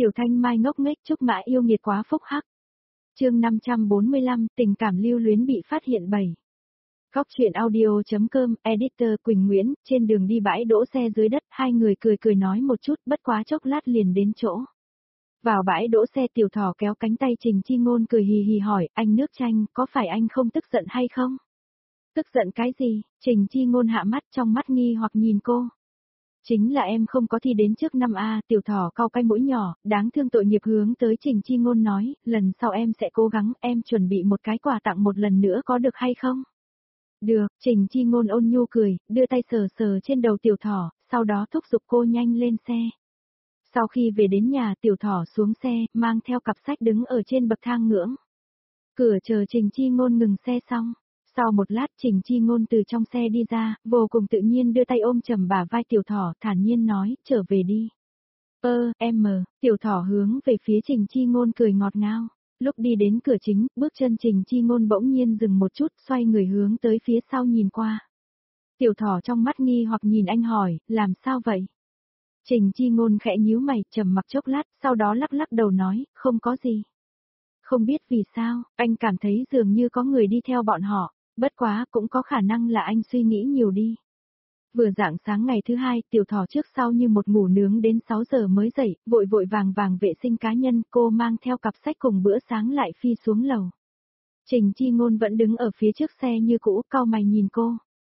Tiểu Thanh Mai ngốc nghếch Trúc Mã yêu nghiệt quá phúc hắc. Chương 545, tình cảm lưu luyến bị phát hiện 7. Góc truyện audio.com, editor Quỳnh Nguyễn, trên đường đi bãi đỗ xe dưới đất, hai người cười cười nói một chút, bất quá chốc lát liền đến chỗ. Vào bãi đỗ xe Tiểu Thỏ kéo cánh tay Trình Chi Ngôn cười hì hì hỏi, anh nước chanh, có phải anh không tức giận hay không? Tức giận cái gì? Trình Chi Ngôn hạ mắt trong mắt nghi hoặc nhìn cô. Chính là em không có thi đến trước năm A, Tiểu Thỏ cau cái mũi nhỏ, đáng thương tội nghiệp hướng tới Trình Chi Ngôn nói, lần sau em sẽ cố gắng, em chuẩn bị một cái quà tặng một lần nữa có được hay không? Được, Trình Chi Ngôn ôn nhu cười, đưa tay sờ sờ trên đầu Tiểu Thỏ, sau đó thúc giục cô nhanh lên xe. Sau khi về đến nhà Tiểu Thỏ xuống xe, mang theo cặp sách đứng ở trên bậc thang ngưỡng. Cửa chờ Trình Chi Ngôn ngừng xe xong. Sau một lát Trình Chi Ngôn từ trong xe đi ra, vô cùng tự nhiên đưa tay ôm chầm bả vai Tiểu Thỏ, thản nhiên nói, trở về đi. Em. Tiểu Thỏ hướng về phía Trình Chi Ngôn cười ngọt ngào. Lúc đi đến cửa chính, bước chân Trình Chi Ngôn bỗng nhiên dừng một chút, xoay người hướng tới phía sau nhìn qua. Tiểu Thỏ trong mắt nghi hoặc nhìn anh hỏi, làm sao vậy? Trình Chi Ngôn khẽ nhíu mày, trầm mặc chốc lát, sau đó lắc lắc đầu nói, không có gì. Không biết vì sao, anh cảm thấy dường như có người đi theo bọn họ, bất quá cũng có khả năng là anh suy nghĩ nhiều đi. Vừa rạng sáng ngày thứ hai, Tiểu Thỏ trước sau như một ngủ nướng đến 6 giờ mới dậy, vội vội vàng vàng vệ sinh cá nhân, cô mang theo cặp sách cùng bữa sáng lại phi xuống lầu. Trình Chi Ngôn vẫn đứng ở phía trước xe như cũ, cau mày nhìn cô.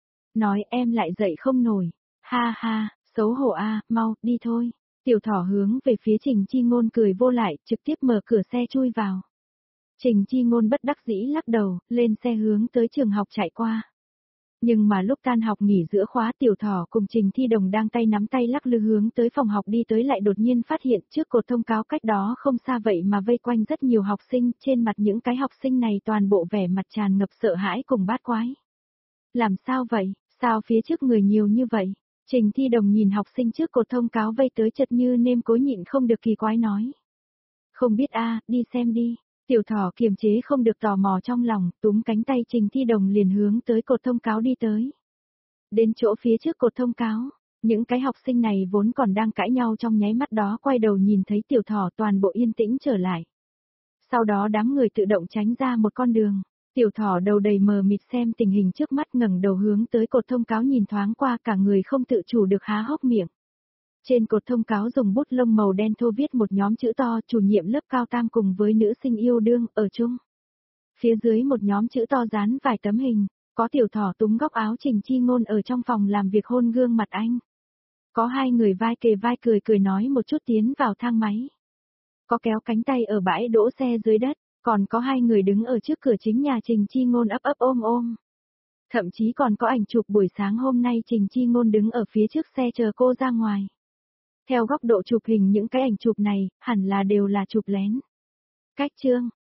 Nói em lại dậy không nổi, ha ha, xấu hổ a, mau, đi thôi. Tiểu Thỏ hướng về phía Trình Chi Ngôn cười vô lại, trực tiếp mở cửa xe chui vào. Trình Chi Ngôn bất đắc dĩ lắc đầu, lên xe hướng tới trường học chạy qua. Nhưng mà lúc tan học nghỉ giữa khóa Tiểu Thỏ cùng Trình Thi Đồng đang tay nắm tay lắc lư hướng tới phòng học đi tới lại đột nhiên phát hiện trước cột thông cáo cách đó không xa vậy mà vây quanh rất nhiều học sinh, trên mặt những cái học sinh này toàn bộ vẻ mặt tràn ngập sợ hãi cùng bát quái. Làm sao vậy, sao phía trước người nhiều như vậy? Trình Thi Đồng nhìn học sinh trước cột thông cáo vây tới chật như nêm cối nhịn không được kỳ quái nói. Không biết a, đi xem đi. Tiểu Thỏ kiềm chế không được tò mò trong lòng, túm cánh tay Trình Thi Đồng liền hướng tới cột thông cáo đi tới. Đến chỗ phía trước cột thông cáo, những cái học sinh này vốn còn đang cãi nhau trong nháy mắt đó quay đầu nhìn thấy Tiểu Thỏ toàn bộ yên tĩnh trở lại. Sau đó đám người tự động tránh ra một con đường. Tiểu Thỏ đầu đầy mờ mịt xem tình hình trước mắt ngẩng đầu hướng tới cột thông cáo nhìn thoáng qua cả người không tự chủ được há hốc miệng. Trên cột thông cáo dùng bút lông màu đen thô viết một nhóm chữ to chủ nhiệm lớp cao tam cùng với nữ sinh yêu đương ở chung. Phía dưới một nhóm chữ to dán vài tấm hình, có Tiểu Thỏ túm góc áo Trình Chi Ngôn ở trong phòng làm việc hôn gương mặt anh. Có hai người vai kề vai cười cười nói một chút tiến vào thang máy. Có kéo cánh tay ở bãi đỗ xe dưới đất, còn có hai người đứng ở trước cửa chính nhà Trình Chi Ngôn ấp ấp ôm ôm. Thậm chí còn có ảnh chụp buổi sáng hôm nay Trình Chi Ngôn đứng ở phía trước xe chờ cô ra ngoài. Theo góc độ chụp hình những cái ảnh chụp này, hẳn là đều là chụp lén. Cách chương,